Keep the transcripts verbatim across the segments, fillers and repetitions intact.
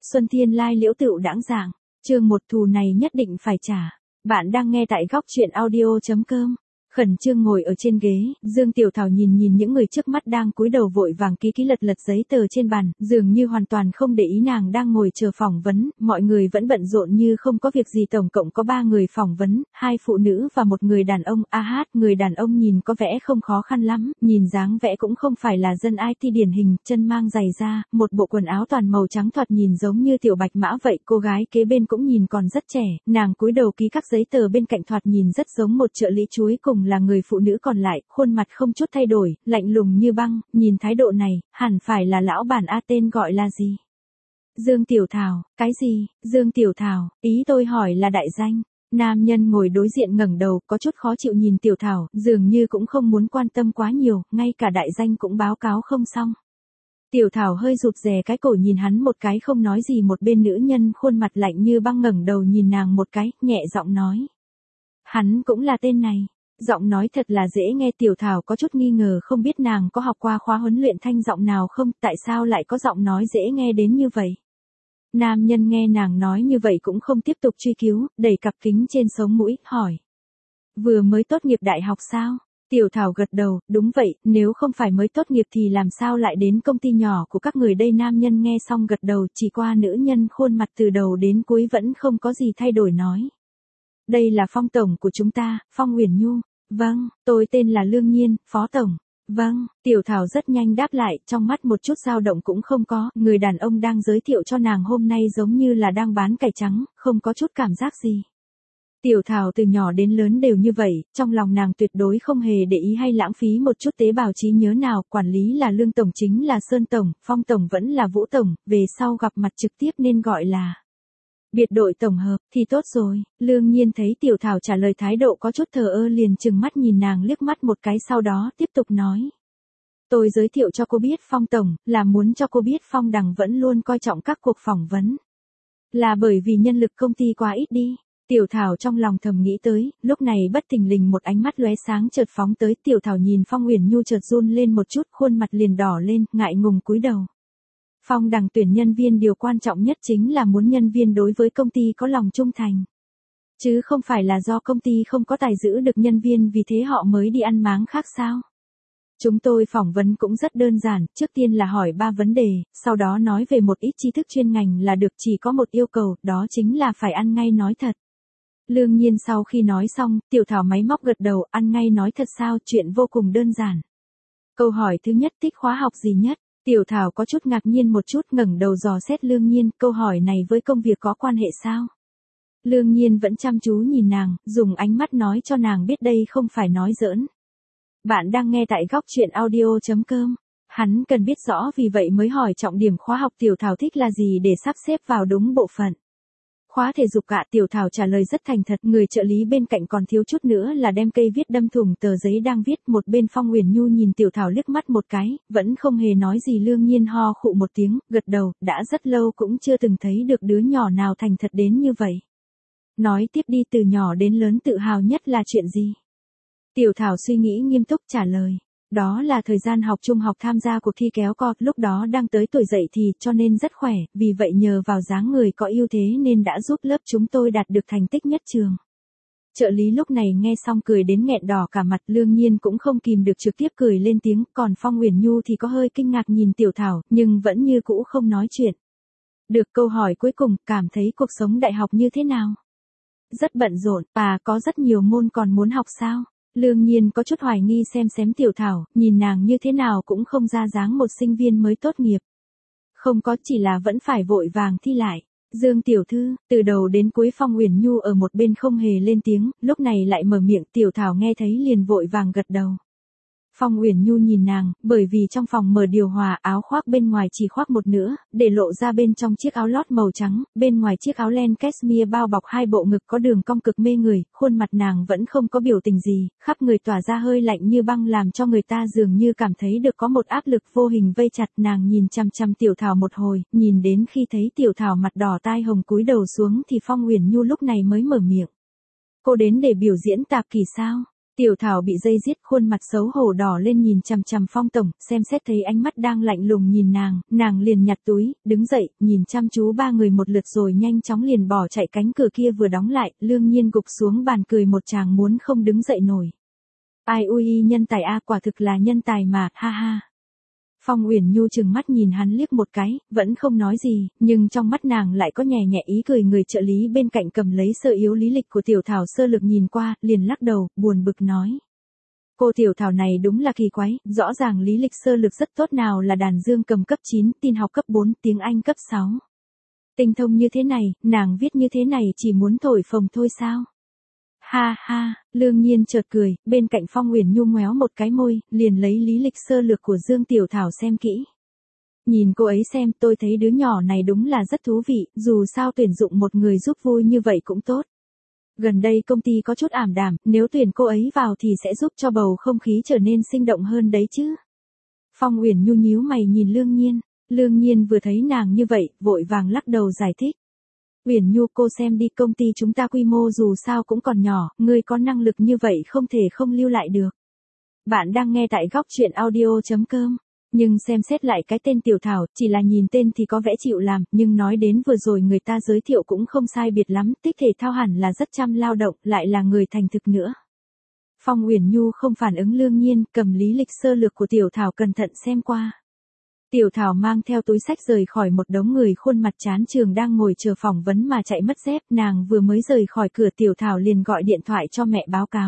Xuân Thiên Lai Liễu Tựu Đãng Giảng, chương một thù này nhất định phải trả. Bạn đang nghe tại góc truyện audio.com. Khẩn trương ngồi ở trên ghế, Dương Tiểu Thảo nhìn nhìn những người trước mắt đang cúi đầu vội vàng ký ký lật lật giấy tờ trên bàn, dường như hoàn toàn không để ý nàng đang ngồi chờ phỏng vấn, mọi người vẫn bận rộn như không có việc gì. Tổng cộng có ba người phỏng vấn, hai phụ nữ và một người đàn ông. A hát, người đàn ông nhìn có vẻ không khó khăn lắm, nhìn dáng vẻ cũng không phải là dân i tê điển hình, chân mang giày da, một bộ quần áo toàn màu trắng thoạt nhìn giống như tiểu bạch mã vậy. Cô gái kế bên cũng nhìn còn rất trẻ, nàng cúi đầu ký các giấy tờ bên cạnh thoạt nhìn rất giống một trợ lý chuối. Cùng là người phụ nữ còn lại, khuôn mặt không chút thay đổi, lạnh lùng như băng, nhìn thái độ này, hẳn phải là lão bản. A tên gọi là gì? Dương Tiểu Thảo. Cái gì? Dương Tiểu Thảo, ý tôi hỏi là đại danh. Nam nhân ngồi đối diện ngẩng đầu, có chút khó chịu nhìn Tiểu Thảo, dường như cũng không muốn quan tâm quá nhiều, ngay cả đại danh cũng báo cáo không xong. Tiểu Thảo hơi rụt rè cái cổ nhìn hắn một cái không nói gì. Một bên nữ nhân khuôn mặt lạnh như băng ngẩng đầu nhìn nàng một cái, nhẹ giọng nói. Hắn cũng là tên này. Giọng nói thật là dễ nghe. Tiểu Thảo có chút nghi ngờ không biết nàng có học qua khóa huấn luyện thanh giọng nào không, tại sao lại có giọng nói dễ nghe đến như vậy. Nam nhân nghe nàng nói như vậy cũng không tiếp tục truy cứu, đẩy cặp kính trên sống mũi, hỏi. Vừa mới tốt nghiệp đại học sao? Tiểu Thảo gật đầu, đúng vậy, nếu không phải mới tốt nghiệp thì làm sao lại đến công ty nhỏ của các người đây. Nam nhân nghe xong gật đầu, chỉ qua nữ nhân khuôn mặt từ đầu đến cuối vẫn không có gì thay đổi nói. Đây là Phong tổng của chúng ta, Phong Uyển Nhu. Vâng, tôi tên là Lương Nhiên, Phó tổng. Vâng, Tiểu Thảo rất nhanh đáp lại, trong mắt một chút dao động cũng không có. Người đàn ông đang giới thiệu cho nàng hôm nay giống như là đang bán cải trắng, không có chút cảm giác gì. Tiểu Thảo từ nhỏ đến lớn đều như vậy, trong lòng nàng tuyệt đối không hề để ý hay lãng phí một chút tế bào trí nhớ nào. Quản lý là Lương tổng, chính là Sơn tổng, Phong tổng vẫn là Vũ tổng, về sau gặp mặt trực tiếp nên gọi là biệt đội tổng hợp, thì tốt rồi. Lương Nhiên thấy Tiểu Thảo trả lời thái độ có chút thờ ơ liền trừng mắt nhìn nàng liếc mắt một cái, sau đó tiếp tục nói. Tôi giới thiệu cho cô biết Phong tổng, là muốn cho cô biết Phong Đằng vẫn luôn coi trọng các cuộc phỏng vấn. Là bởi vì nhân lực công ty quá ít đi. Tiểu Thảo trong lòng thầm nghĩ tới, lúc này bất thình lình một ánh mắt lóe sáng chợt phóng tới. Tiểu Thảo nhìn Phong Uyển Nhu chợt run lên một chút, khuôn mặt liền đỏ lên, ngại ngùng cúi đầu. Phong Đằng tuyển nhân viên điều quan trọng nhất chính là muốn nhân viên đối với công ty có lòng trung thành. Chứ không phải là do công ty không có tài giữ được nhân viên vì thế họ mới đi ăn máng khác sao. Chúng tôi phỏng vấn cũng rất đơn giản, trước tiên là hỏi ba vấn đề, sau đó nói về một ít tri thức chuyên ngành là được, chỉ có một yêu cầu, đó chính là phải ăn ngay nói thật. Lương Nhiên sau khi nói xong, Tiểu Thảo máy móc gật đầu, ăn ngay nói thật sao, chuyện vô cùng đơn giản. Câu hỏi thứ nhất, thích khóa học gì nhất? Tiểu Thảo có chút ngạc nhiên một chút, ngẩng đầu dò xét Lương Nhiên, câu hỏi này với công việc có quan hệ sao? Lương Nhiên vẫn chăm chú nhìn nàng, dùng ánh mắt nói cho nàng biết đây không phải nói giỡn. Bạn đang nghe tại góc truyện audio.com. Hắn cần biết rõ vì vậy mới hỏi trọng điểm khóa học Tiểu Thảo thích là gì để sắp xếp vào đúng bộ phận. Khóa thể dục ạ. Tiểu Thảo trả lời rất thành thật, người trợ lý bên cạnh còn thiếu chút nữa là đem cây viết đâm thủng tờ giấy đang viết. Một bên Phong Uyển Nhu nhìn Tiểu Thảo liếc mắt một cái, vẫn không hề nói gì. Lương Nhiên ho khụ một tiếng, gật đầu, đã rất lâu cũng chưa từng thấy được đứa nhỏ nào thành thật đến như vậy. Nói tiếp đi, từ nhỏ đến lớn tự hào nhất là chuyện gì? Tiểu Thảo suy nghĩ nghiêm túc trả lời. Đó là thời gian học trung học tham gia cuộc thi kéo co, lúc đó đang tới tuổi dậy thì, cho nên rất khỏe, vì vậy nhờ vào dáng người có ưu thế nên đã giúp lớp chúng tôi đạt được thành tích nhất trường. Trợ lý lúc này nghe xong cười đến nghẹn đỏ cả mặt. Lương Nhiên cũng không kìm được trực tiếp cười lên tiếng, còn Phong Uyển Nhu thì có hơi kinh ngạc nhìn Tiểu Thảo, nhưng vẫn như cũ không nói chuyện. Được, câu hỏi cuối cùng, cảm thấy cuộc sống đại học như thế nào? Rất bận rộn, à có rất nhiều môn còn muốn học sao? Lương Nhiên có chút hoài nghi xem xém Tiểu Thảo, nhìn nàng như thế nào cũng không ra dáng một sinh viên mới tốt nghiệp. Không có, chỉ là vẫn phải vội vàng thi lại. Dương tiểu thư, từ đầu đến cuối Phong Uyển Nhu ở một bên không hề lên tiếng, lúc này lại mở miệng. Tiểu Thảo nghe thấy liền vội vàng gật đầu. Phong Uyển Nhu nhìn nàng, bởi vì trong phòng mở điều hòa, áo khoác bên ngoài chỉ khoác một nửa, để lộ ra bên trong chiếc áo lót màu trắng, bên ngoài chiếc áo len cashmere bao bọc hai bộ ngực có đường cong cực mê người, khuôn mặt nàng vẫn không có biểu tình gì, khắp người tỏa ra hơi lạnh như băng làm cho người ta dường như cảm thấy được có một áp lực vô hình vây chặt. Nàng nhìn chăm chăm Tiểu Thảo một hồi, nhìn đến khi thấy Tiểu Thảo mặt đỏ tai hồng cúi đầu xuống thì Phong Uyển Nhu lúc này mới mở miệng. Cô đến để biểu diễn tạp kỹ sao? Tiểu Thảo bị dây giết, khuôn mặt xấu hổ đỏ lên nhìn chằm chằm Phong tổng, xem xét thấy ánh mắt đang lạnh lùng nhìn nàng, nàng liền nhặt túi, đứng dậy, nhìn chăm chú ba người một lượt rồi nhanh chóng liền bỏ chạy. Cánh cửa kia vừa đóng lại, Lương Nhiên gục xuống bàn cười một tràng muốn không đứng dậy nổi. Ai ui, nhân tài a, quả thực là nhân tài mà, ha ha. Phong Uyển Nhu trừng mắt nhìn hắn liếc một cái, vẫn không nói gì, nhưng trong mắt nàng lại có nhẹ nhẹ ý cười. Người trợ lý bên cạnh cầm lấy sơ yếu lý lịch của Tiểu Thảo sơ lược nhìn qua, liền lắc đầu, buồn bực nói. Cô Tiểu Thảo này đúng là kỳ quái, rõ ràng lý lịch sơ lược rất tốt, nào là đàn dương cầm cấp chín, tin học cấp bốn, tiếng Anh cấp sáu. Tinh thông như thế này, nàng viết như thế này chỉ muốn thổi phồng thôi sao? Ha ha, Lương Nhiên chợt cười, bên cạnh Phong Uyển Nhu ngoéo một cái môi, liền lấy lý lịch sơ lược của Dương Tiểu Thảo xem kỹ. Nhìn cô ấy xem, tôi thấy đứa nhỏ này đúng là rất thú vị, dù sao tuyển dụng một người giúp vui như vậy cũng tốt. Gần đây công ty có chút ảm đạm, nếu tuyển cô ấy vào thì sẽ giúp cho bầu không khí trở nên sinh động hơn đấy chứ. Phong Uyển Nhu nhíu mày nhìn Lương Nhiên, Lương Nhiên vừa thấy nàng như vậy, vội vàng lắc đầu giải thích. Uyển Nhu, cô xem đi, công ty chúng ta quy mô dù sao cũng còn nhỏ, ngươi có năng lực như vậy không thể không lưu lại được. Bạn đang nghe tại góc truyện audio chấm com. Nhưng xem xét lại cái tên Tiểu Thảo, chỉ là nhìn tên thì có vẻ chịu làm, nhưng nói đến vừa rồi người ta giới thiệu cũng không sai biệt lắm, tích thể thao hẳn là rất chăm lao động, lại là người thành thực nữa. Phong Uyển Nhu không phản ứng Lương Nhiên, cầm lý lịch sơ lược của Tiểu Thảo cẩn thận xem qua. Tiểu Thảo mang theo túi sách rời khỏi một đống người khuôn mặt chán trường đang ngồi chờ phỏng vấn mà chạy mất dép, nàng vừa mới rời khỏi cửa Tiểu Thảo liền gọi điện thoại cho mẹ báo cáo.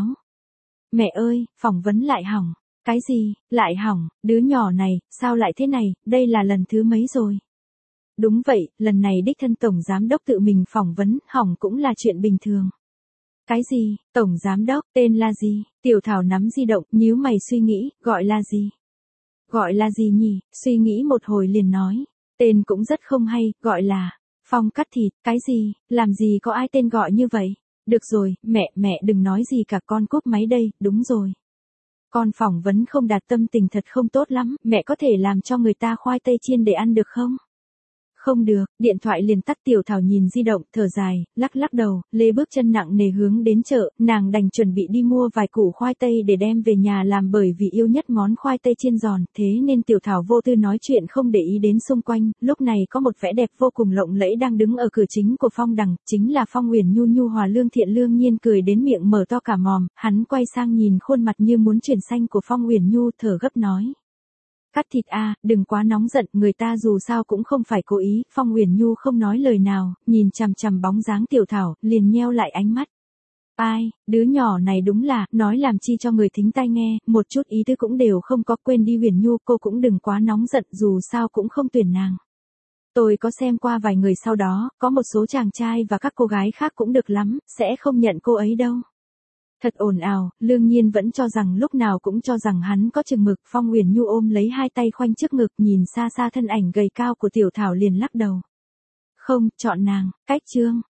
Mẹ ơi, phỏng vấn lại hỏng. Cái gì, lại hỏng, đứa nhỏ này, sao lại thế này, đây là lần thứ mấy rồi? Đúng vậy, lần này đích thân Tổng Giám Đốc tự mình phỏng vấn, hỏng cũng là chuyện bình thường. Cái gì, Tổng Giám Đốc, tên là gì? Tiểu Thảo nắm di động, nhíu mày suy nghĩ, gọi là gì? Gọi là gì nhỉ, suy nghĩ một hồi liền nói. Tên cũng rất không hay, gọi là Phong Cắt Thịt, cái gì, làm gì có ai tên gọi như vậy? Được rồi, mẹ, mẹ đừng nói gì cả, con cúp máy đây, đúng rồi. Con phỏng vấn không đạt, tâm tình thật không tốt lắm, mẹ có thể làm cho người ta khoai tây chiên để ăn được không? Không được, điện thoại liền tắt. Tiểu Thảo nhìn di động, thở dài, lắc lắc đầu, lê bước chân nặng nề hướng đến chợ, nàng đành chuẩn bị đi mua vài củ khoai tây để đem về nhà làm, bởi vì yêu nhất món khoai tây chiên giòn, thế nên Tiểu Thảo vô tư nói chuyện không để ý đến xung quanh. Lúc này có một vẻ đẹp vô cùng lộng lẫy đang đứng ở cửa chính của Phong Đằng, chính là Phong Uyển Nhu, nhu hòa lương thiện. Lương Nhiên cười đến miệng mở to cả mồm, hắn quay sang nhìn khuôn mặt như muốn chuyển xanh của Phong Uyển Nhu, thở gấp nói. Cắt thịt a, à, đừng quá nóng giận, người ta dù sao cũng không phải cố ý. Phong Uyển Nhu không nói lời nào, nhìn chằm chằm bóng dáng Tiểu Thảo, liền nheo lại ánh mắt. Ai, đứa nhỏ này đúng là, nói làm chi cho người thính tai nghe, một chút ý tứ cũng đều không có. Quên đi Uyển Nhu, cô cũng đừng quá nóng giận, dù sao cũng không tuyển nàng. Tôi có xem qua vài người sau đó, có một số chàng trai và các cô gái khác cũng được lắm, sẽ không nhận cô ấy đâu. Thật ồn ào, Lương Nhiên vẫn cho rằng lúc nào cũng cho rằng hắn có chừng mực. Phong Uyển Nhu ôm lấy hai tay khoanh trước ngực, nhìn xa xa thân ảnh gầy cao của Tiểu Thảo liền lắc đầu. Không, chọn nàng, cách chương.